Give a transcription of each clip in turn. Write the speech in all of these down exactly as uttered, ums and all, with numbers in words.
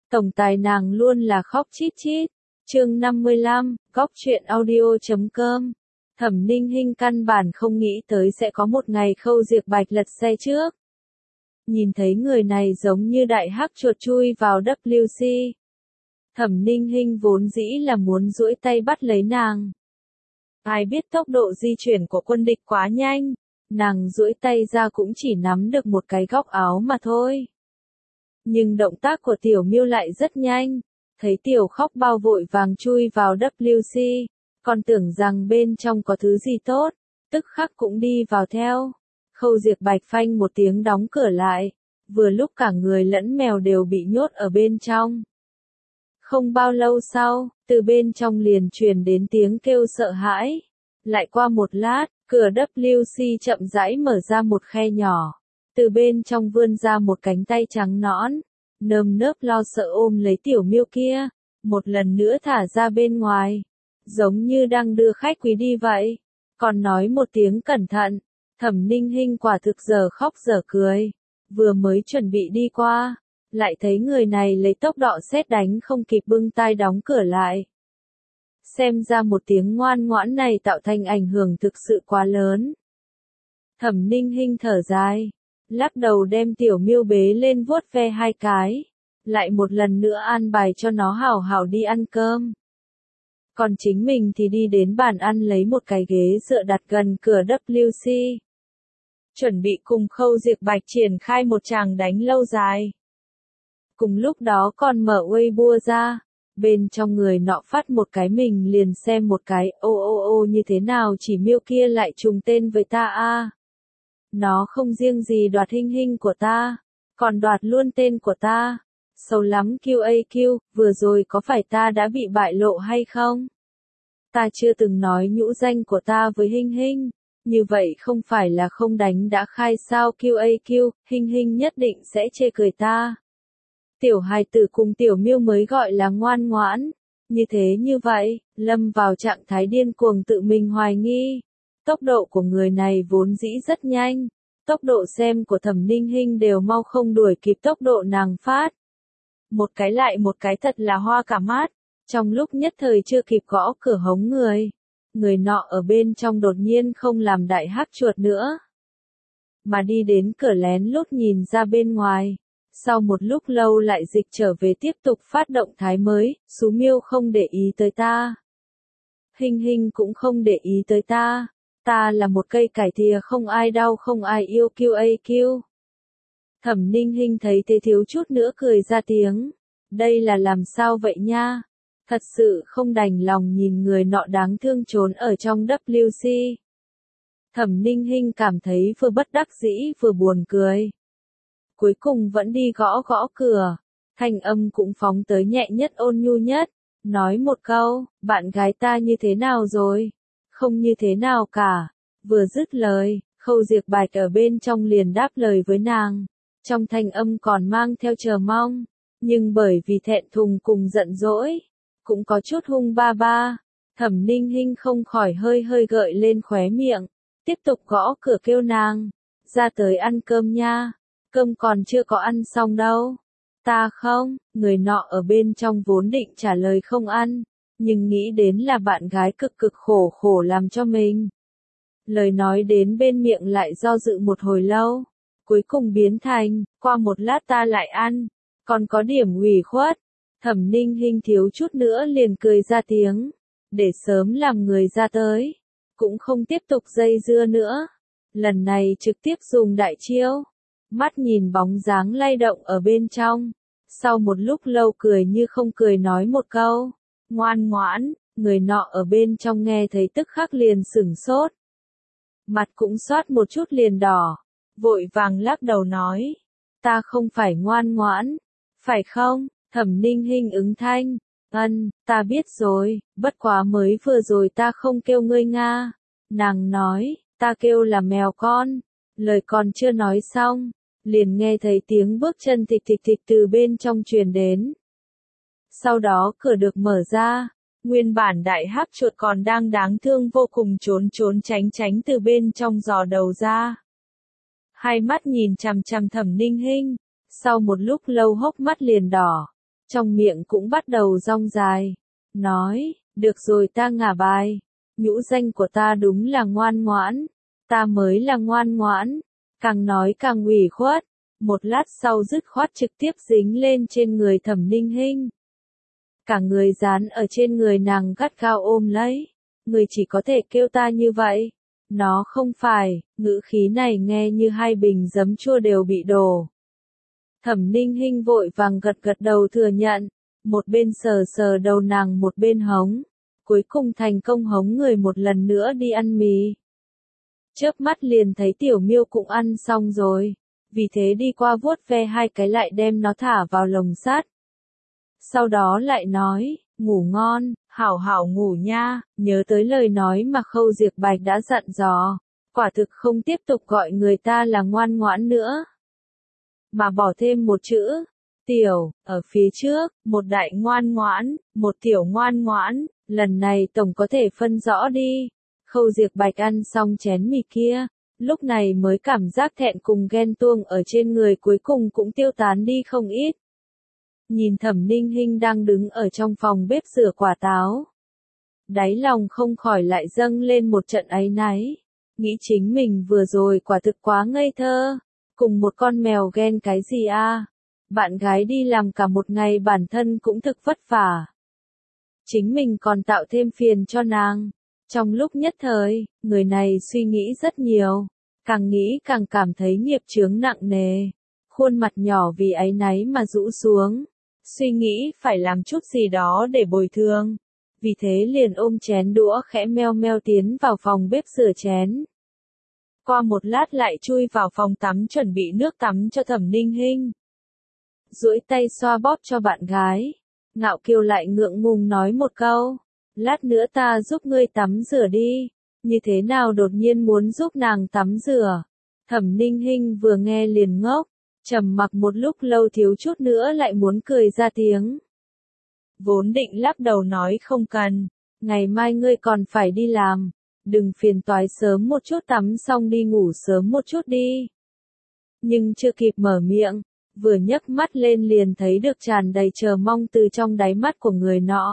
Tổng tài nàng luôn là khóc chít chít. Chương năm mươi lăm, góc truyện audio chấm com. Thẩm Ninh Hinh căn bản không nghĩ tới sẽ có một ngày Khâu Diệp Bạch lật xe trước. Nhìn thấy người này giống như đại hắc chuột chui vào W C. Thẩm Ninh Hinh vốn dĩ là muốn duỗi tay bắt lấy nàng. Ai biết tốc độ di chuyển của quân địch quá nhanh, nàng duỗi tay ra cũng chỉ nắm được một cái góc áo mà thôi. Nhưng động tác của Tiểu Miêu lại rất nhanh, thấy Tiểu Khóc Bao vội vàng chui vào W C, còn tưởng rằng bên trong có thứ gì tốt, tức khắc cũng đi vào theo. Khâu Diệp Bạch phanh một tiếng đóng cửa lại, vừa lúc cả người lẫn mèo đều bị nhốt ở bên trong. Không bao lâu sau, từ bên trong liền truyền đến tiếng kêu sợ hãi. Lại qua một lát, cửa W C chậm rãi mở ra một khe nhỏ. Từ bên trong vươn ra một cánh tay trắng nõn, nơm nớp lo sợ ôm lấy Tiểu Miêu kia, một lần nữa thả ra bên ngoài, giống như đang đưa khách quý đi vậy. Còn nói một tiếng cẩn thận. Thẩm Ninh Hinh quả thực giờ khóc giờ cười, vừa mới chuẩn bị đi qua, lại thấy người này lấy tốc độ sét đánh không kịp bưng tai đóng cửa lại. Xem ra một tiếng ngoan ngoãn này tạo thành ảnh hưởng thực sự quá lớn. Thẩm Ninh Hinh thở dài, lắc đầu đem Tiểu Miêu bế lên vuốt ve hai cái, lại một lần nữa an bài cho nó hảo hảo đi ăn cơm. Còn chính mình thì đi đến bàn ăn lấy một cái ghế dựa đặt gần cửa W C. Chuẩn bị cùng Khâu Diệp Bạch triển khai một tràng đánh lâu dài. Cùng lúc đó còn mở Weibo ra, bên trong người nọ phát một cái mình liền xem một cái, ô ô ô như thế nào chỉ Miêu kia lại trùng tên với ta a. Nó không riêng gì đoạt Hinh Hinh của ta, còn đoạt luôn tên của ta. Xấu lắm Q A Q, vừa rồi có phải ta đã bị bại lộ hay không? Ta chưa từng nói nhũ danh của ta với Hinh Hinh, như vậy không phải là không đánh đã khai sao Q A Q, Hinh Hinh nhất định sẽ chê cười ta. Tiểu hài tử cùng Tiểu Miêu mới gọi là ngoan ngoãn, như thế như vậy, lâm vào trạng thái điên cuồng tự mình hoài nghi. Tốc độ của người này vốn dĩ rất nhanh, tốc độ xem của Thẩm Ninh Hinh đều mau không đuổi kịp tốc độ nàng phát. Một cái lại một cái thật là hoa cả mắt, trong lúc nhất thời chưa kịp gõ cửa hống người. Người nọ ở bên trong đột nhiên không làm đại hắc chuột nữa, mà đi đến cửa lén lút nhìn ra bên ngoài. Sau một lúc lâu lại dịch trở về tiếp tục phát động thái mới, Sú Miêu không để ý tới ta. Hinh Hinh cũng không để ý tới ta. Ta là một cây cải thìa không ai đau không ai yêu Q A Q. Thẩm Ninh Hinh thấy thế thiếu chút nữa cười ra tiếng. Đây là làm sao vậy nha? Thật sự không đành lòng nhìn người nọ đáng thương trốn ở trong W C. Thẩm Ninh Hinh cảm thấy vừa bất đắc dĩ vừa buồn cười. Cuối cùng vẫn đi gõ gõ cửa, thanh âm cũng phóng tới nhẹ nhất ôn nhu nhất, nói một câu, bạn gái ta như thế nào rồi? Không như thế nào cả. Vừa dứt lời, Khâu Diệp Bạch ở bên trong liền đáp lời với nàng, trong thanh âm còn mang theo chờ mong, nhưng bởi vì thẹn thùng cùng giận dỗi, cũng có chút hung ba ba. Thẩm Ninh Hinh không khỏi hơi hơi gợi lên khóe miệng, tiếp tục gõ cửa kêu nàng, ra tới ăn cơm nha. Cơm còn chưa có ăn xong đâu. Ta không, người nọ ở bên trong vốn định trả lời không ăn, nhưng nghĩ đến là bạn gái cực cực khổ khổ làm cho mình. Lời nói đến bên miệng lại do dự một hồi lâu, cuối cùng biến thành, qua một lát ta lại ăn, còn có điểm ủy khuất. Thẩm Ninh Hinh thiếu chút nữa liền cười ra tiếng, để sớm làm người ra tới, cũng không tiếp tục dây dưa nữa. Lần này trực tiếp dùng đại chiêu. Mắt nhìn bóng dáng lay động ở bên trong, sau một lúc lâu cười như không cười nói một câu, ngoan ngoãn. Người nọ ở bên trong nghe thấy tức khắc liền sửng sốt, mặt cũng xoát một chút liền đỏ, vội vàng lắc đầu nói, ta không phải ngoan ngoãn, phải không? Thẩm Ninh Hinh ứng thanh, ân, ta biết rồi, bất quá mới vừa rồi ta không kêu ngươi nga. Nàng nói, ta kêu là mèo con. Lời còn chưa nói xong, liền nghe thấy tiếng bước chân thịch thịch thịch từ bên trong truyền đến. Sau đó cửa được mở ra, nguyên bản đại hắc chuột còn đang đáng thương vô cùng trốn trốn tránh tránh từ bên trong dò đầu ra. Hai mắt nhìn chằm chằm Thẩm Ninh Hinh, sau một lúc lâu hốc mắt liền đỏ, trong miệng cũng bắt đầu rong dài, nói, được rồi ta ngả bài, nhũ danh của ta đúng là ngoan ngoãn, ta mới là ngoan ngoãn, càng nói càng ủy khuất, một lát sau dứt khoát trực tiếp dính lên trên người Thẩm Ninh Hinh. Cả người dán ở trên người nàng gắt gao ôm lấy, người chỉ có thể kêu ta như vậy. Nó không phải, ngữ khí này nghe như hai bình giấm chua đều bị đổ. Thẩm Ninh Hinh vội vàng gật gật đầu thừa nhận, một bên sờ sờ đầu nàng một bên hống, cuối cùng thành công hống người một lần nữa đi ăn mì. Chớp mắt liền thấy Tiểu Miêu cũng ăn xong rồi, vì thế đi qua vuốt ve hai cái lại đem nó thả vào lồng sắt. Sau đó lại nói, ngủ ngon, hảo hảo ngủ nha, nhớ tới lời nói mà Khâu Diệp Bạch đã dặn dò, quả thực không tiếp tục gọi người ta là ngoan ngoãn nữa. Mà bỏ thêm một chữ, tiểu, ở phía trước, một đại ngoan ngoãn, một tiểu ngoan ngoãn, lần này tổng có thể phân rõ đi. Khâu Diệp Bạch ăn xong chén mì kia, lúc này mới cảm giác thẹn cùng ghen tuông ở trên người cuối cùng cũng tiêu tán đi không ít. Nhìn Thẩm Ninh Hinh đang đứng ở trong phòng bếp rửa quả táo. Đáy lòng không khỏi lại dâng lên một trận áy náy, nghĩ chính mình vừa rồi quả thực quá ngây thơ, cùng một con mèo ghen cái gì a? Bạn gái đi làm cả một ngày bản thân cũng thực vất vả. Chính mình còn tạo thêm phiền cho nàng. Trong lúc nhất thời, người này suy nghĩ rất nhiều, càng nghĩ càng cảm thấy nghiệp chướng nặng nề, khuôn mặt nhỏ vì áy náy mà rũ xuống, suy nghĩ phải làm chút gì đó để bồi thường, vì thế liền ôm chén đũa khẽ meo meo tiến vào phòng bếp rửa chén. Qua một lát lại chui vào phòng tắm chuẩn bị nước tắm cho Thẩm Ninh Hinh. Duỗi tay xoa bóp cho bạn gái, Ngạo Kiều lại ngượng ngùng nói một câu, lát nữa ta giúp ngươi tắm rửa đi, như thế nào đột nhiên muốn giúp nàng tắm rửa. Thẩm Ninh Hinh vừa nghe liền ngốc, trầm mặc một lúc lâu thiếu chút nữa lại muốn cười ra tiếng. Vốn định lắc đầu nói không cần, ngày mai ngươi còn phải đi làm, đừng phiền toái sớm một chút tắm xong đi ngủ sớm một chút đi. Nhưng chưa kịp mở miệng, vừa nhấc mắt lên liền thấy được tràn đầy chờ mong từ trong đáy mắt của người nọ.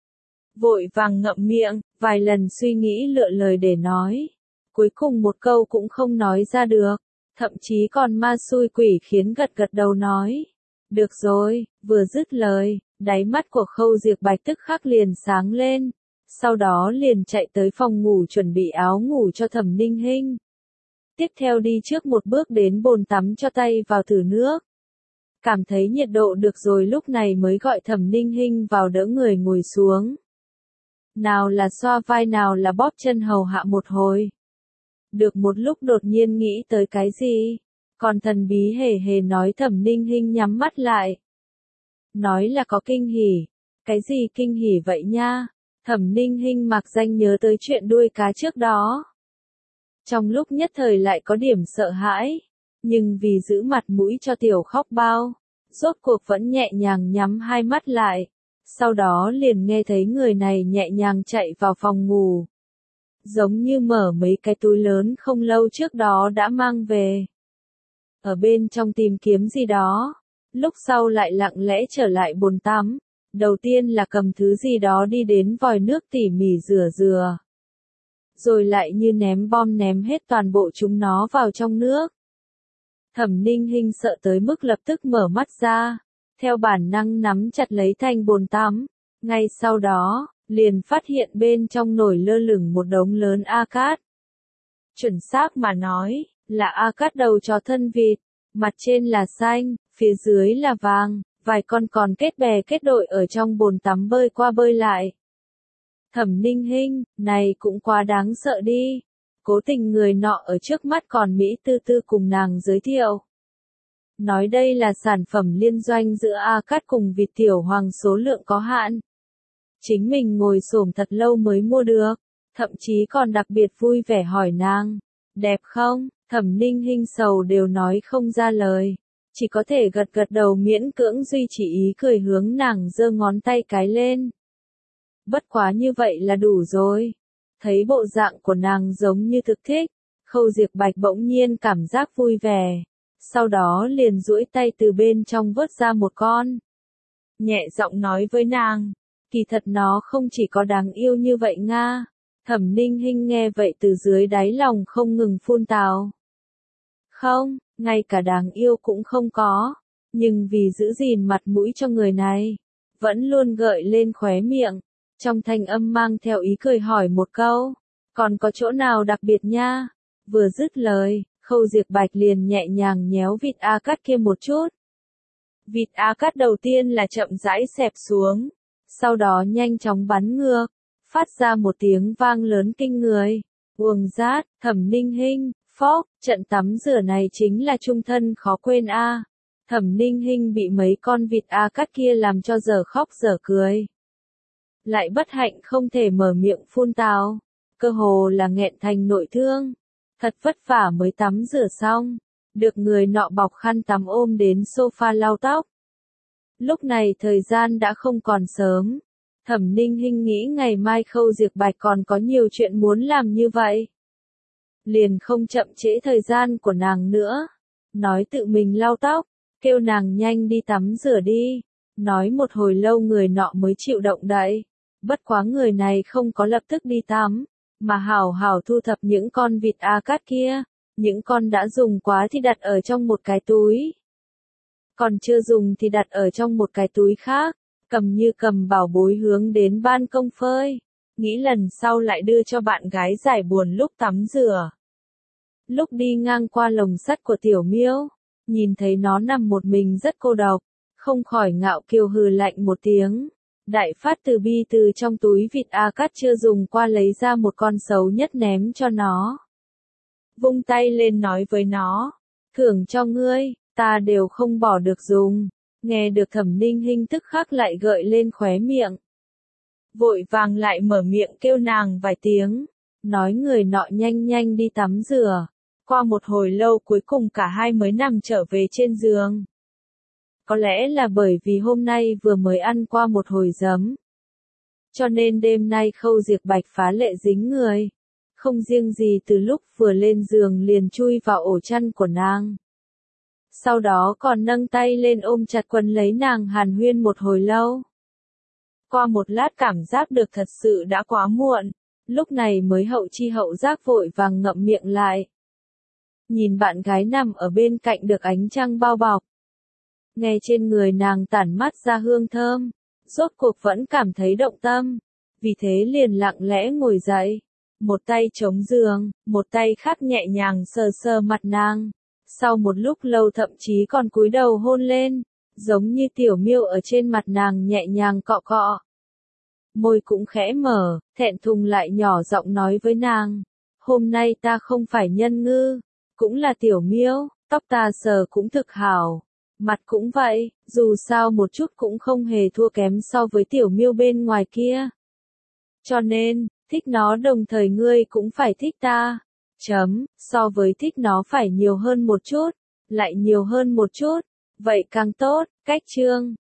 Vội vàng ngậm miệng, vài lần suy nghĩ lựa lời để nói, cuối cùng một câu cũng không nói ra được, thậm chí còn ma xui quỷ khiến gật gật đầu nói. Được rồi, vừa dứt lời, đáy mắt của Khâu Diệp Bạch tức khắc liền sáng lên, sau đó liền chạy tới phòng ngủ chuẩn bị áo ngủ cho Thẩm Ninh Hinh. Tiếp theo đi trước một bước đến bồn tắm cho tay vào thử nước. Cảm thấy nhiệt độ được rồi lúc này mới gọi Thẩm Ninh Hinh vào đỡ người ngồi xuống. Nào là xoa vai nào là bóp chân hầu hạ một hồi. Được một lúc đột nhiên nghĩ tới cái gì, còn thần bí hề hề nói Thẩm Ninh Hinh nhắm mắt lại. Nói là có kinh hỉ, cái gì kinh hỉ vậy nha, Thẩm Ninh Hinh mặc danh nhớ tới chuyện đuôi cá trước đó. Trong lúc nhất thời lại có điểm sợ hãi, nhưng vì giữ mặt mũi cho tiểu khóc bao, rốt cuộc vẫn nhẹ nhàng nhắm hai mắt lại. Sau đó liền nghe thấy người này nhẹ nhàng chạy vào phòng ngủ. Giống như mở mấy cái túi lớn không lâu trước đó đã mang về. Ở bên trong tìm kiếm gì đó. Lúc sau lại lặng lẽ trở lại bồn tắm. Đầu tiên là cầm thứ gì đó đi đến vòi nước tỉ mỉ rửa rửa. Rồi lại như ném bom ném hết toàn bộ chúng nó vào trong nước. Thẩm Ninh Hinh sợ tới mức lập tức mở mắt ra. Theo bản năng nắm chặt lấy thanh bồn tắm, ngay sau đó, liền phát hiện bên trong nổi lơ lửng một đống lớn a cát. Chuẩn xác mà nói, là a cát đầu chó thân vịt, mặt trên là xanh, phía dưới là vàng, vài con còn kết bè kết đội ở trong bồn tắm bơi qua bơi lại. Thẩm Ninh Hinh, này cũng quá đáng sợ đi, cố tình người nọ ở trước mắt còn Mỹ tư tư cùng nàng giới thiệu. Nói đây là sản phẩm liên doanh giữa A Cát cùng vịt tiểu hoàng số lượng có hạn. Chính mình ngồi xổm thật lâu mới mua được, thậm chí còn đặc biệt vui vẻ hỏi nàng, đẹp không? Thẩm Ninh Hinh sầu đều nói không ra lời, chỉ có thể gật gật đầu miễn cưỡng duy trì ý cười hướng nàng giơ ngón tay cái lên. Bất quá như vậy là đủ rồi. Thấy bộ dạng của nàng giống như thực thích, Khâu Diệp Bạch bỗng nhiên cảm giác vui vẻ. Sau đó liền duỗi tay từ bên trong vớt ra một con. nhẹ giọng nói với nàng. Kỳ thật nó không chỉ có đáng yêu như vậy nga. Thẩm Ninh Hinh nghe vậy từ dưới đáy lòng không ngừng phun tào. Không, ngay cả đáng yêu cũng không có. Nhưng vì giữ gìn mặt mũi cho người này, vẫn luôn gợi lên khóe miệng. Trong thanh âm mang theo ý cười hỏi một câu. Còn có chỗ nào đặc biệt nha? Vừa dứt lời, Khâu Diệp Bạch liền nhẹ nhàng nhéo vịt A Cát kia một chút. Vịt A Cát đầu tiên là chậm rãi xẹp xuống, sau đó nhanh chóng bắn ngược, phát ra một tiếng vang lớn kinh người. Uồng rát, Thẩm Ninh Hinh, phốc, trận tắm rửa này chính là chung thân khó quên a. Thẩm Ninh Hinh bị mấy con vịt A Cát kia làm cho dở khóc dở cười. Lại bất hạnh không thể mở miệng phun tào, cơ hồ là nghẹn thành nội thương. Thật vất vả mới tắm rửa xong, được người nọ bọc khăn tắm ôm đến sofa lau tóc. Lúc này thời gian đã không còn sớm, Thẩm Ninh Hinh nghĩ ngày mai Khâu Diệp Bạch còn có nhiều chuyện muốn làm như vậy. Liền không chậm trễ thời gian của nàng nữa, nói tự mình lau tóc, kêu nàng nhanh đi tắm rửa đi. Nói một hồi lâu người nọ mới chịu động đậy, bất quá người này không có lập tức đi tắm, mà hảo hảo thu thập những con vịt A Cát kia, những con đã dùng quá thì đặt ở trong một cái túi. Còn chưa dùng thì đặt ở trong một cái túi khác, cầm như cầm bảo bối hướng đến ban công phơi, nghĩ lần sau lại đưa cho bạn gái giải buồn lúc tắm rửa. Lúc đi ngang qua lồng sắt của Tiểu Miêu, nhìn thấy nó nằm một mình rất cô độc, không khỏi ngạo kiều hừ lạnh một tiếng. Đại phát từ bi từ trong túi vịt A Cát chưa dùng qua lấy ra một con xấu nhất ném cho nó. Vung tay lên nói với nó, thưởng cho ngươi, ta đều không bỏ được dùng. Nghe được Thẩm Ninh Hinh tức khắc lại gợi lên khóe miệng. Vội vàng lại mở miệng kêu nàng vài tiếng, nói người nọ nhanh nhanh đi tắm rửa. Qua một hồi lâu cuối cùng cả hai mới nằm trở về trên giường. Có lẽ là bởi vì hôm nay vừa mới ăn qua một hồi giấm, cho nên đêm nay Khâu Diệp Bạch phá lệ dính người. Không riêng gì từ lúc vừa lên giường liền chui vào ổ chăn của nàng. Sau đó còn nâng tay lên ôm chặt quấn lấy nàng hàn huyên một hồi lâu. Qua một lát cảm giác được thật sự đã quá muộn, lúc này mới hậu chi hậu giác vội vàng ngậm miệng lại. Nhìn bạn gái nằm ở bên cạnh được ánh trăng bao bọc. Nghe trên người nàng tản mát ra hương thơm, rốt cuộc vẫn cảm thấy động tâm, vì thế liền lặng lẽ ngồi dậy, một tay chống giường, một tay khác nhẹ nhàng sờ sờ mặt nàng, sau một lúc lâu thậm chí còn cúi đầu hôn lên, giống như Tiểu Miêu ở trên mặt nàng nhẹ nhàng cọ cọ. Môi cũng khẽ mở, thẹn thùng lại nhỏ giọng nói với nàng, hôm nay ta không phải nhân ngư, cũng là Tiểu Miêu, tóc ta sờ cũng thực hảo. Mặt cũng vậy, dù sao một chút cũng không hề thua kém so với Tiểu Miêu bên ngoài kia. Cho nên, thích nó đồng thời ngươi cũng phải thích ta. Chấm, so với thích nó phải nhiều hơn một chút, lại nhiều hơn một chút, vậy càng tốt. Cách chương